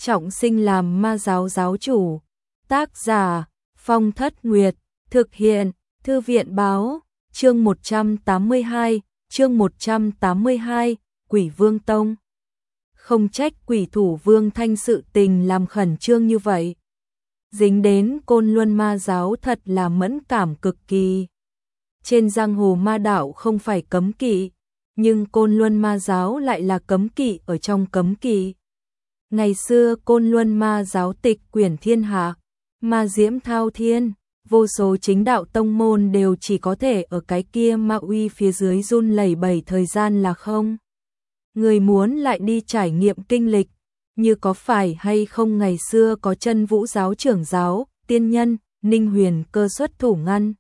trọng sinh làm ma giáo giáo chủ. Tác giả Phong Thất Nguyệt, thực hiện Thư viện báo, chương 182, Quỷ Vương Tông. Không trách Quỷ Thủ Vương Thanh sự tình làm khẩn trương như vậy. Dính đến Côn Luân ma giáo thật là mẫn cảm cực kỳ. Trên giang hồ ma đạo không phải cấm kỵ, nhưng Côn Luân ma giáo lại là cấm kỵ ở trong cấm kỵ. Ngày xưa Côn Luân ma giáo tịch quyển thiên hạ, ma diễm thao thiên, vô số chính đạo tông môn đều chỉ có thể ở cái kia ma uy phía dưới run lẩy bẩy thời gian là không. Người muốn lại đi trải nghiệm kinh lịch, như có phải hay không ngày xưa có Chân Vũ giáo trưởng giáo, tiên nhân, Ninh Huyền Cơ xuất thủ ngăn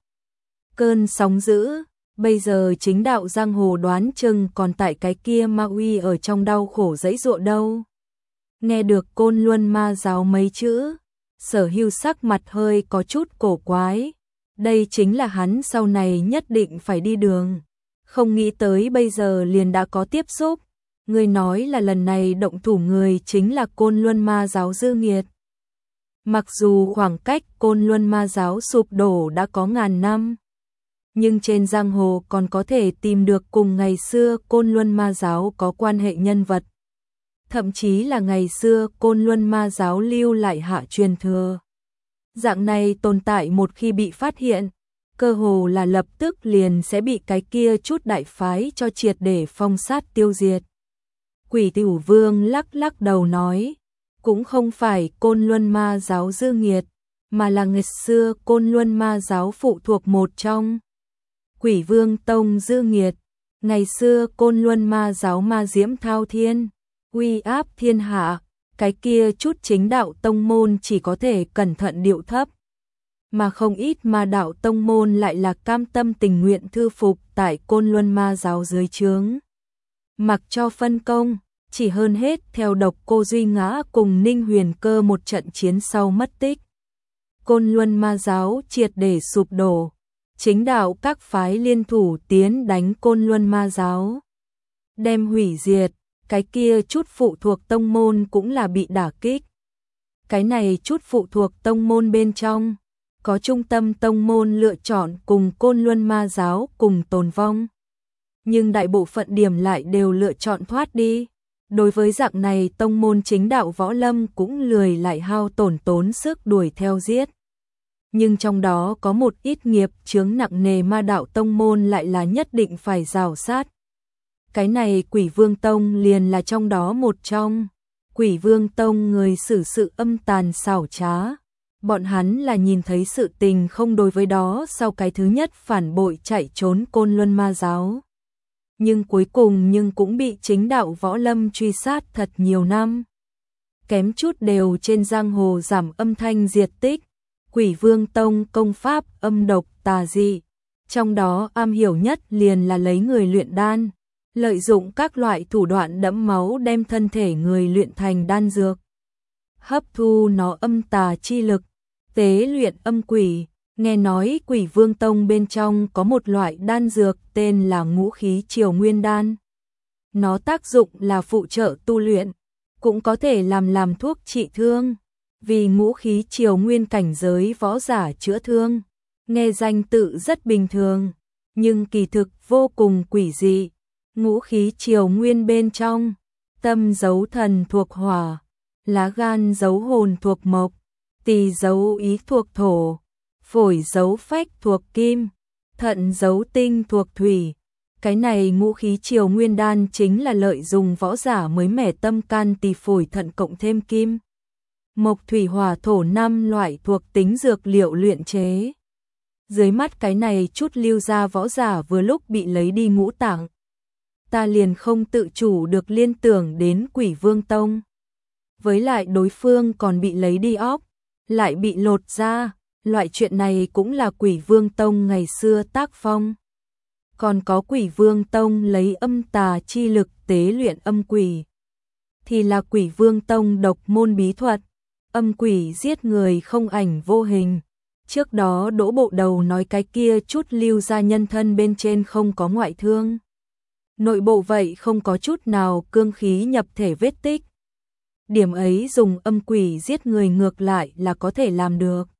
cơn sóng dữ. Bây giờ chính đạo giang hồ đoán chừng còn tại cái kia ma uy ở trong đau khổ dãy dụa đâu. Nghe được Côn Luân ma giáo mấy chữ, Sở Hưu sắc mặt hơi có chút cổ quái. Đây chính là hắn sau này nhất định phải đi đường. Không nghĩ tới bây giờ liền đã có tiếp xúc. Người nói là lần này động thủ người chính là Côn Luân ma giáo Dư Nghiệt. Mặc dù khoảng cách Côn Luân ma giáo sụp đổ đã có ngàn năm, nhưng trên giang hồ còn có thể tìm được cùng ngày xưa Côn Luân ma giáo có quan hệ nhân vật. Thậm chí là ngày xưa Côn Luân ma giáo lưu lại hạ truyền thừa. Dạng này tồn tại một khi bị phát hiện, cơ hồ là lập tức liền sẽ bị cái kia chút đại phái cho triệt để phong sát tiêu diệt. Quỷ Thủ Vương lắc đầu nói, cũng không phải Côn Luân ma giáo Dư Nghiệt, mà là ngày xưa Côn Luân ma giáo phụ thuộc một trong Quỷ Vương Tông Dư Nghiệt. Ngày xưa Côn Luân ma giáo ma diễm thao thiên, uy áp thiên hạ, cái kia chút chính đạo tông môn chỉ có thể cẩn thận điệu thấp, mà không ít ma đạo tông môn lại là cam tâm tình nguyện thư phục tại Côn Luân ma giáo dưới trướng. Mặc cho phân công, chỉ hơn hết theo Độc Cô Duy Ngã cùng Ninh Huyền Cơ một trận chiến sau mất tích. Côn Luân ma giáo triệt để sụp đổ, chính đạo các phái liên thủ tiến đánh Côn Luân ma giáo, đem hủy diệt. Cái kia chút phụ thuộc tông môn cũng là bị đả kích. Cái này chút phụ thuộc tông môn bên trong, có trung tâm tông môn lựa chọn cùng Côn Luân ma giáo cùng tồn vong. Nhưng đại bộ phận điểm lại đều lựa chọn thoát đi. Đối với dạng này tông môn chính đạo võ lâm cũng lười lại hao tốn sức đuổi theo giết. Nhưng trong đó có một ít nghiệp chướng nặng nề ma đạo tông môn lại là nhất định phải rào sát. Cái này Quỷ Vương Tông liền là trong đó một trong. Quỷ Vương Tông người xử sự âm tàn xảo trá. Bọn hắn là nhìn thấy sự tình không đối với đó sau cái thứ nhất phản bội chạy trốn Côn Luân ma giáo. Nhưng cuối cùng cũng bị chính đạo võ lâm truy sát thật nhiều năm. Kém chút đều trên giang hồ giảm âm thanh diệt tích. Quỷ Vương Tông công pháp âm độc tà dị. Trong đó am hiểu nhất liền là lấy người luyện đan. Lợi dụng các loại thủ đoạn đẫm máu đem thân thể người luyện thành đan dược. Hấp thu nó âm tà chi lực, tế luyện âm quỷ. Nghe nói Quỷ Vương Tông bên trong có một loại đan dược tên là Ngũ Khí Triều Nguyên Đan. Nó tác dụng là phụ trợ tu luyện, cũng có thể làm thuốc trị thương. Vì Ngũ Khí Triều Nguyên cảnh giới võ giả chữa thương, nghe danh tự rất bình thường, nhưng kỳ thực vô cùng quỷ dị. Ngũ Khí Triều Nguyên bên trong, tâm dấu thần thuộc hỏa, lá gan dấu hồn thuộc mộc, tỳ dấu ý thuộc thổ, phổi dấu phách thuộc kim, thận dấu tinh thuộc thủy. Cái này Ngũ Khí Triều Nguyên đan chính là lợi dụng võ giả mới mẻ tâm can tỳ phổi thận cộng thêm kim, mộc thủy hỏa thổ 5 loại thuộc tính dược liệu luyện chế. Dưới mắt cái này chút lưu ra võ giả vừa lúc bị lấy đi ngũ tạng. Ta liền không tự chủ được liên tưởng đến Quỷ Vương Tông. Với lại đối phương còn bị lấy đi óc, lại bị lột ra, loại chuyện này cũng là Quỷ Vương Tông ngày xưa tác phong. Còn có Quỷ Vương Tông lấy âm tà chi lực tế luyện âm quỷ, thì là Quỷ Vương Tông độc môn bí thuật, âm quỷ giết người không ảnh vô hình. Trước đó Đỗ Bộ Đầu nói cái kia chút lưu ra nhân thân bên trên không có ngoại thương. Nội bộ vậy không có chút nào cương khí nhập thể vết tích. điểm ấy dùng âm quỷ giết người ngược lại là có thể làm được.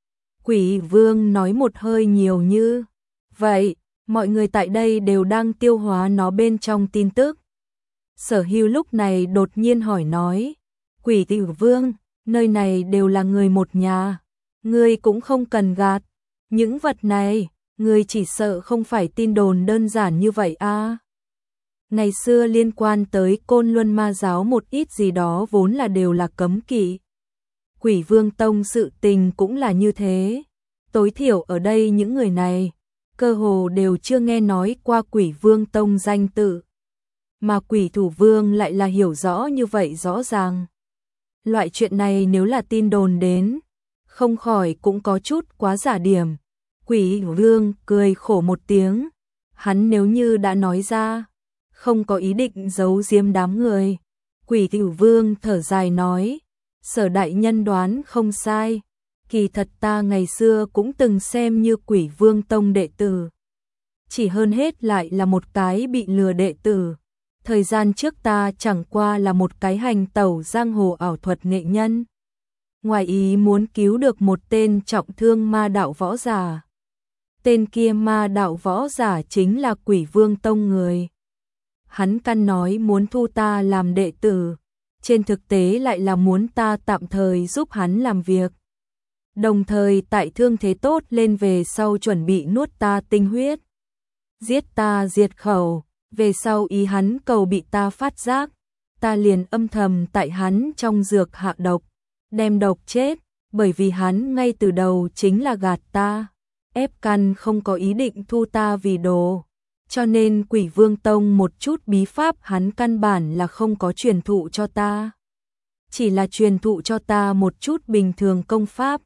Quỷ vương nói một hơi nhiều như vậy, mọi người tại đây đều đang tiêu hóa nó bên trong tin tức. Sở Hưu lúc này đột nhiên hỏi nói, Quỷ Tử Vương, nơi này đều là người một nhà, ngươi cũng không cần gạt, những vật này, ngươi chỉ sợ không phải tin đồn đơn giản như vậy à. Ngày xưa liên quan tới Côn Luân Ma giáo một ít gì đó vốn là đều là cấm kỵ. Quỷ Vương Tông sự tình cũng là như thế, tối thiểu ở đây những người này, cơ hồ đều chưa nghe nói qua Quỷ Vương Tông danh tự. Mà Quỷ Thủ Vương lại là hiểu rõ như vậy rõ ràng. Loại chuyện này nếu là tin đồn đến, không khỏi cũng có chút quá giả điểm. Quỷ Vương cười khổ một tiếng, hắn nếu như đã nói ra, không có ý định giấu giếm đám người. Quỷ Thủ Vương thở dài nói, Sở đại nhân đoán không sai, kỳ thật ta ngày xưa cũng từng xem như Quỷ Vương Tông đệ tử. Chỉ hơn hết lại là một cái bị lừa đệ tử. Thời gian trước ta chẳng qua là một cái hành tẩu giang hồ ảo thuật nghệ nhân. Ngoài ý muốn cứu được một tên trọng thương ma đạo võ giả. Tên kia ma đạo võ giả chính là Quỷ Vương Tông người. Hắn căn nói muốn thu ta làm đệ tử, trên thực tế lại là muốn ta tạm thời giúp hắn làm việc. Đồng thời tại thương thế tốt lên về sau chuẩn bị nuốt ta tinh huyết. Giết ta diệt khẩu, về sau ý hắn cầu bị ta phát giác, ta liền âm thầm tại hắn trong dược hạ độc, đem độc chết, bởi vì hắn ngay từ đầu chính là gạt ta, ép căn không có ý định thu ta vì đồ. Cho nên Quỷ Vương Tông một chút bí pháp hắn căn bản là không có truyền thụ cho ta. Chỉ là truyền thụ cho ta một chút bình thường công pháp.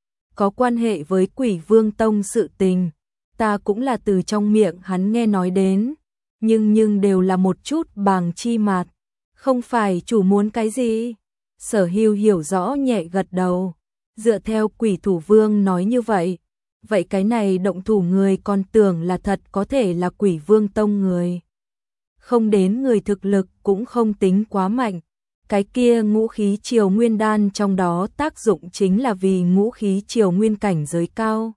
Có quan hệ với Quỷ Vương Tông sự tình, ta cũng là từ trong miệng hắn nghe nói đến. Nhưng đều là một chút bàng chi mạt, không phải chủ muốn cái gì. Sở Hưu hiểu rõ nhẹ gật đầu, dựa theo Quỷ Thủ Vương nói như vậy. Vậy cái này động thủ người còn tưởng là thật có thể là Quỷ Vương Tông người. Không đến người thực lực cũng không tính quá mạnh. Cái kia ngũ khí triều nguyên đan trong đó tác dụng chính là vì ngũ khí triều nguyên cảnh giới cao.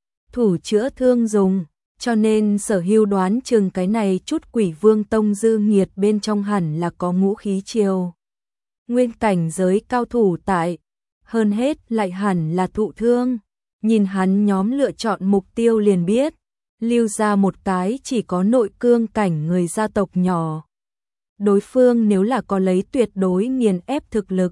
Thủ chữa thương dùng, cho nên Sở Hưu đoán chừng cái này chút Quỷ Vương Tông dư nghiệt bên trong hẳn là có ngũ khí triều nguyên cảnh giới cao thủ tại, hơn hết lại hẳn là thụ thương. Nhìn hắn nhóm lựa chọn mục tiêu liền biết, lưu ra một cái chỉ có nội cương cảnh người gia tộc nhỏ. Đối phương nếu là có lấy tuyệt đối nghiền ép thực lực,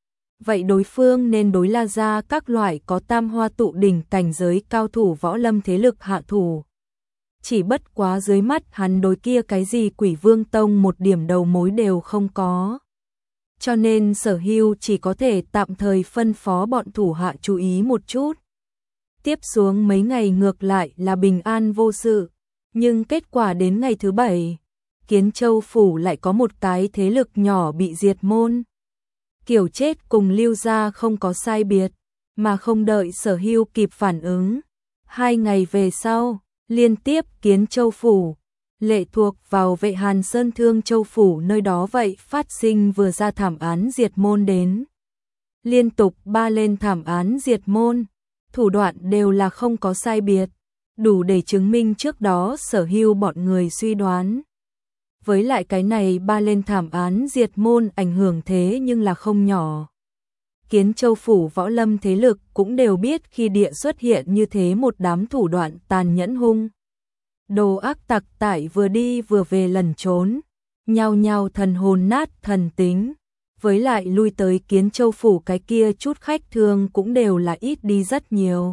vậy đối phương nên đối La gia các loại có tam hoa tụ đỉnh cảnh giới cao thủ võ lâm thế lực hạ thủ. Chỉ bất quá dưới mắt hắn đối kia cái gì Quỷ Vương Tông một điểm đầu mối đều không có. Cho nên Sở Hưu chỉ có thể tạm thời phân phó bọn thủ hạ chú ý một chút. Tiếp xuống mấy ngày ngược lại là bình an vô sự, nhưng kết quả đến ngày thứ 7, Kiến Châu Phủ lại có một cái thế lực nhỏ bị diệt môn. Kiểu chết cùng Lưu gia không có sai biệt, mà không đợi Sở Hưu kịp phản ứng. 2 ngày về sau, liên tiếp Kiến Châu Phủ, lệ thuộc vào Vệ Hàn Sơn Thương Châu Phủ nơi đó vậy phát sinh vừa ra thảm án diệt môn đến. Liên tục 3 lên thảm án diệt môn. Thủ đoạn đều là không có sai biệt, đủ để chứng minh trước đó Sở Hưu bọn người suy đoán. Với lại cái này 3 lên thảm án diệt môn ảnh hưởng thế nhưng là không nhỏ. Kiến Châu Phủ võ lâm thế lực cũng đều biết khi địa xuất hiện như thế một đám thủ đoạn tàn nhẫn hung. Đồ ác tặc tại vừa đi vừa về lẩn trốn, nhao nhao thần hồn nát thần tính. Với lại lui tới Kiến Châu Phủ cái kia chút khách thương cũng đều là ít đi rất nhiều.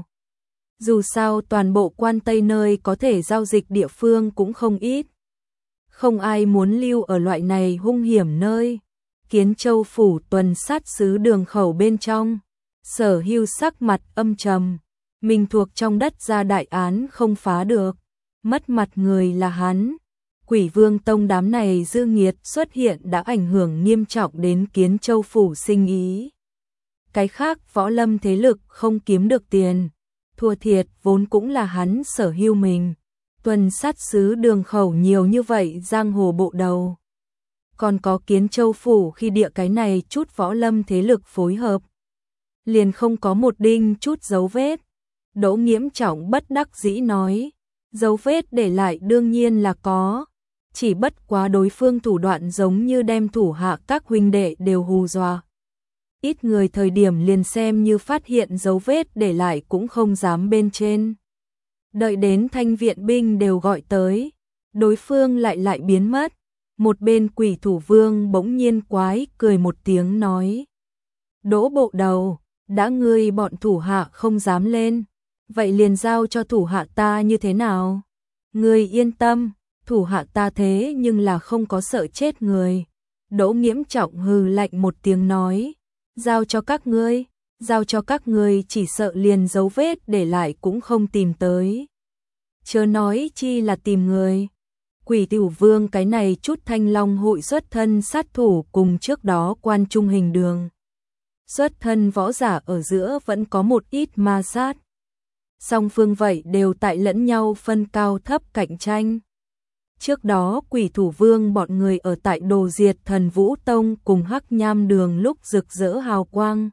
Dù sao toàn bộ quan Tây nơi có thể giao dịch địa phương cũng không ít. Không ai muốn lưu ở loại này hung hiểm nơi. Kiến Châu Phủ tuần sát sứ đường khẩu bên trong. Sở Hưu sắc mặt âm trầm. Mình thuộc trong đất ra đại án không phá được. Mất mặt người là hắn. Quỷ Vương Tông đám này dư nghiệt xuất hiện đã ảnh hưởng nghiêm trọng đến Kiến Châu Phủ sinh ý. Cái khác võ lâm thế lực không kiếm được tiền, thua thiệt vốn cũng là hắn Sở Hưu mình. Tuần sát sứ đường khẩu nhiều như vậy giang hồ bộ đầu. còn có Kiến Châu phủ khi địa cái này chút võ lâm thế lực phối hợp, liền không có một đinh chút dấu vết. Đỗ Nghiễm Trọng bất đắc dĩ nói, dấu vết để lại đương nhiên là có, chỉ bất quá đối phương thủ đoạn giống như đem thủ hạ các huynh đệ đều hù dọa. Ít người thời điểm liền xem như phát hiện dấu vết để lại cũng không dám bên trên. Đợi đến thanh viện binh đều gọi tới, đối phương lại biến mất. Một bên Quỷ Thủ Vương bỗng nhiên quái cười một tiếng nói, Đỗ bộ đầu, đã ngươi bọn thủ hạ không dám lên, vậy liền giao cho thủ hạ ta như thế nào? Ngươi yên tâm, thủ hạ ta thế nhưng là không có sợ chết người. Đỗ Nghiễm Trọng hừ lạnh một tiếng nói, giao cho các ngươi chỉ sợ liền dấu vết để lại cũng không tìm tới. Chớ nói chi là tìm người. Quỷ Thủ Vương cái này chút Thanh Long hội xuất thân sát thủ cùng trước đó Quan Trung Hình Đường xuất thân võ giả ở giữa vẫn có một ít ma sát. Song phương vậy đều tại lẫn nhau phân cao thấp cạnh tranh. Trước đó Quỷ Thủ Vương bọn người ở tại Đồ Diệt Thần Vũ Tông cùng Hắc Nham Đường lúc rực rỡ hào quang,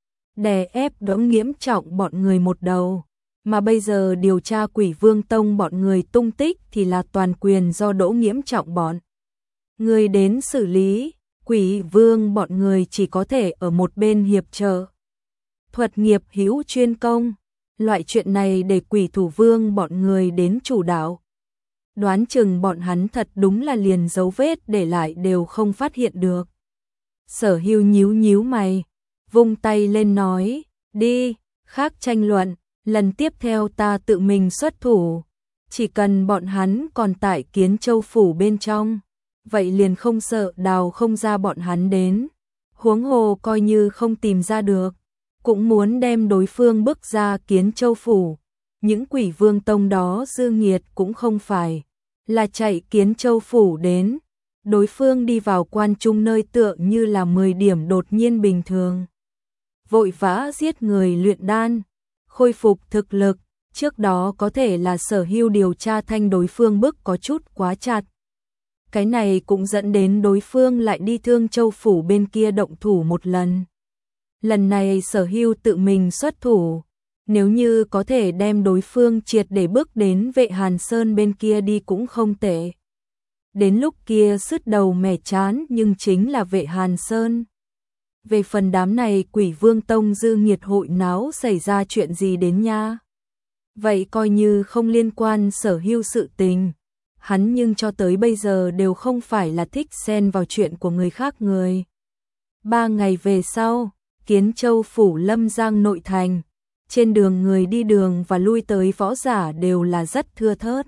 đè ép Đỗ Nghiễm Trọng bọn người một đầu, mà bây giờ điều tra Quỷ Vương Tông bọn người tung tích thì là toàn quyền do Đỗ Nghiễm Trọng bọn người đến xử lý. Quỷ Vương bọn người chỉ có thể ở một bên hiệp trợ. Thuật nghiệp hữu chuyên công, loại chuyện này để Quỷ Thủ Vương bọn người đến chủ đạo. Đoán chừng bọn hắn thật đúng là liền dấu vết để lại đều không phát hiện được. Sở Hưu nhíu mày, vung tay lên nói, đi, khác tranh luận, lần tiếp theo ta tự mình xuất thủ. Chỉ cần bọn hắn còn tại Kiến Châu phủ bên trong, vậy liền không sợ đào không ra bọn hắn đến. Huống hồ coi như không tìm ra được, cũng muốn đem đối phương bức ra Kiến Châu phủ. Những Quỷ Vương Tông đó dư nghiệt cũng không phải là chạy Kiến Châu phủ đến. Đối phương đi vào Quan Trung nơi tựa như là 10 điểm đột nhiên bình thường. Vội vã giết người luyện đan, khôi phục thực lực, trước đó có thể là Sở Hưu điều tra thanh đối phương bức có chút quá chặt. Cái này cũng dẫn đến đối phương lại đi Thương Châu phủ bên kia động thủ một lần. Lần này Sở Hưu tự mình xuất thủ, nếu như có thể đem đối phương triệt để bước đến Vệ Hàn Sơn bên kia đi cũng không tệ. Đến lúc kia sứt đầu mẻ chán nhưng chính là Vệ Hàn Sơn. Về phần đám này Quỷ Vương Tông dư nghiệt hội náo xảy ra chuyện gì đến nha. Vậy coi như không liên quan Sở Hưu sự tình. Hắn nhưng cho tới bây giờ đều không phải là thích xen vào chuyện của người khác người. 3 ngày về sau, Kiến Châu phủ Lâm Giang nội thành. Trên đường người đi đường và lui tới võ giả đều là rất thưa thớt.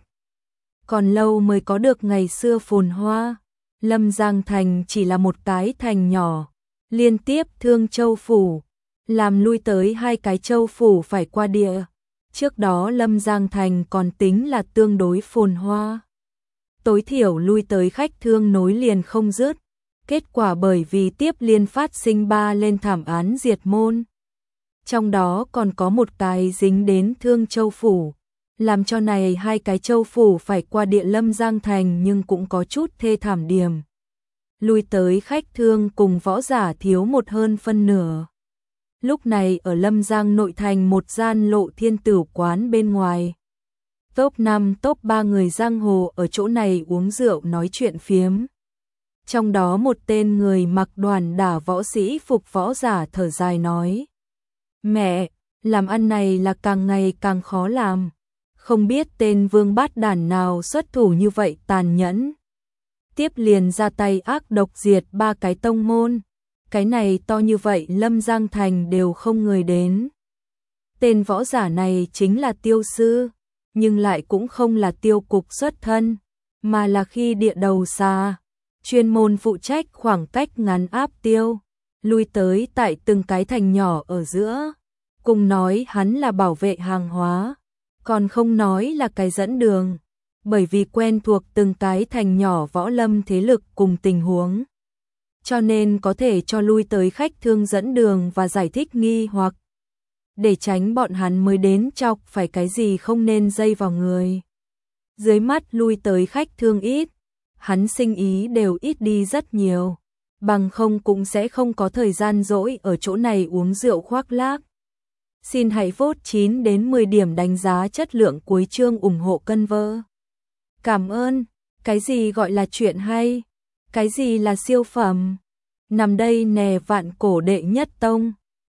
Còn lâu mới có được ngày xưa phồn hoa. Lâm Giang thành chỉ là một cái thành nhỏ, liên tiếp Thương Châu phủ, làm lui tới 2 cái châu phủ phải qua địa. Trước đó Lâm Giang thành còn tính là tương đối phồn hoa. Tối thiểu lui tới khách thương nối liền không dứt. Kết quả bởi vì tiếp liên phát sinh 3 lên thảm án diệt môn. Trong đó còn có một cái dính đến Thương Châu phủ, làm cho này 2 cái châu phủ phải qua địa Lâm Giang thành nhưng cũng có chút thê thảm điểm. Lui tới khách thương cùng võ giả thiếu một hơn phân nửa. Lúc này ở Lâm Giang nội thành một gian Lộ Thiên Tửu quán bên ngoài. Top 5 top 3 người giang hồ ở chỗ này uống rượu nói chuyện phiếm. Trong đó một tên người mặc đoàn đả võ sĩ phục võ giả thở dài nói. Mẹ, làm ăn này là càng ngày càng khó làm. Không biết tên vương bát đản nào xuất thủ như vậy tàn nhẫn. Tiếp liền ra tay ác độc diệt 3 cái tông môn. Cái này to như vậy Lâm Giang thành đều không người đến. Tên võ giả này chính là Tiêu sư, nhưng lại cũng không là Tiêu cục xuất thân, mà là khi địa đầu xa, chuyên môn phụ trách khoảng cách ngắn áp tiêu, lui tới tại từng cái thành nhỏ ở giữa, cùng nói hắn là bảo vệ hàng hóa, còn không nói là cái dẫn đường, bởi vì quen thuộc từng cái thành nhỏ võ lâm thế lực cùng tình huống, cho nên có thể cho lui tới khách thương dẫn đường và giải thích nghi hoặc, để tránh bọn hắn mới đến chọc phải cái gì không nên dây vào người. Dưới mắt lui tới khách thương ít, hắn sinh ý đều ít đi rất nhiều, bằng không cũng sẽ không có thời gian rỗi ở chỗ này uống rượu khoác lác. Xin hãy vote 9 đến 10 điểm đánh giá chất lượng cuối chương ủng hộ Cân Vơ. Cảm ơn. Cái gì gọi là chuyện hay? Cái gì là siêu phẩm? Nằm đây nè vạn cổ đệ nhất tông.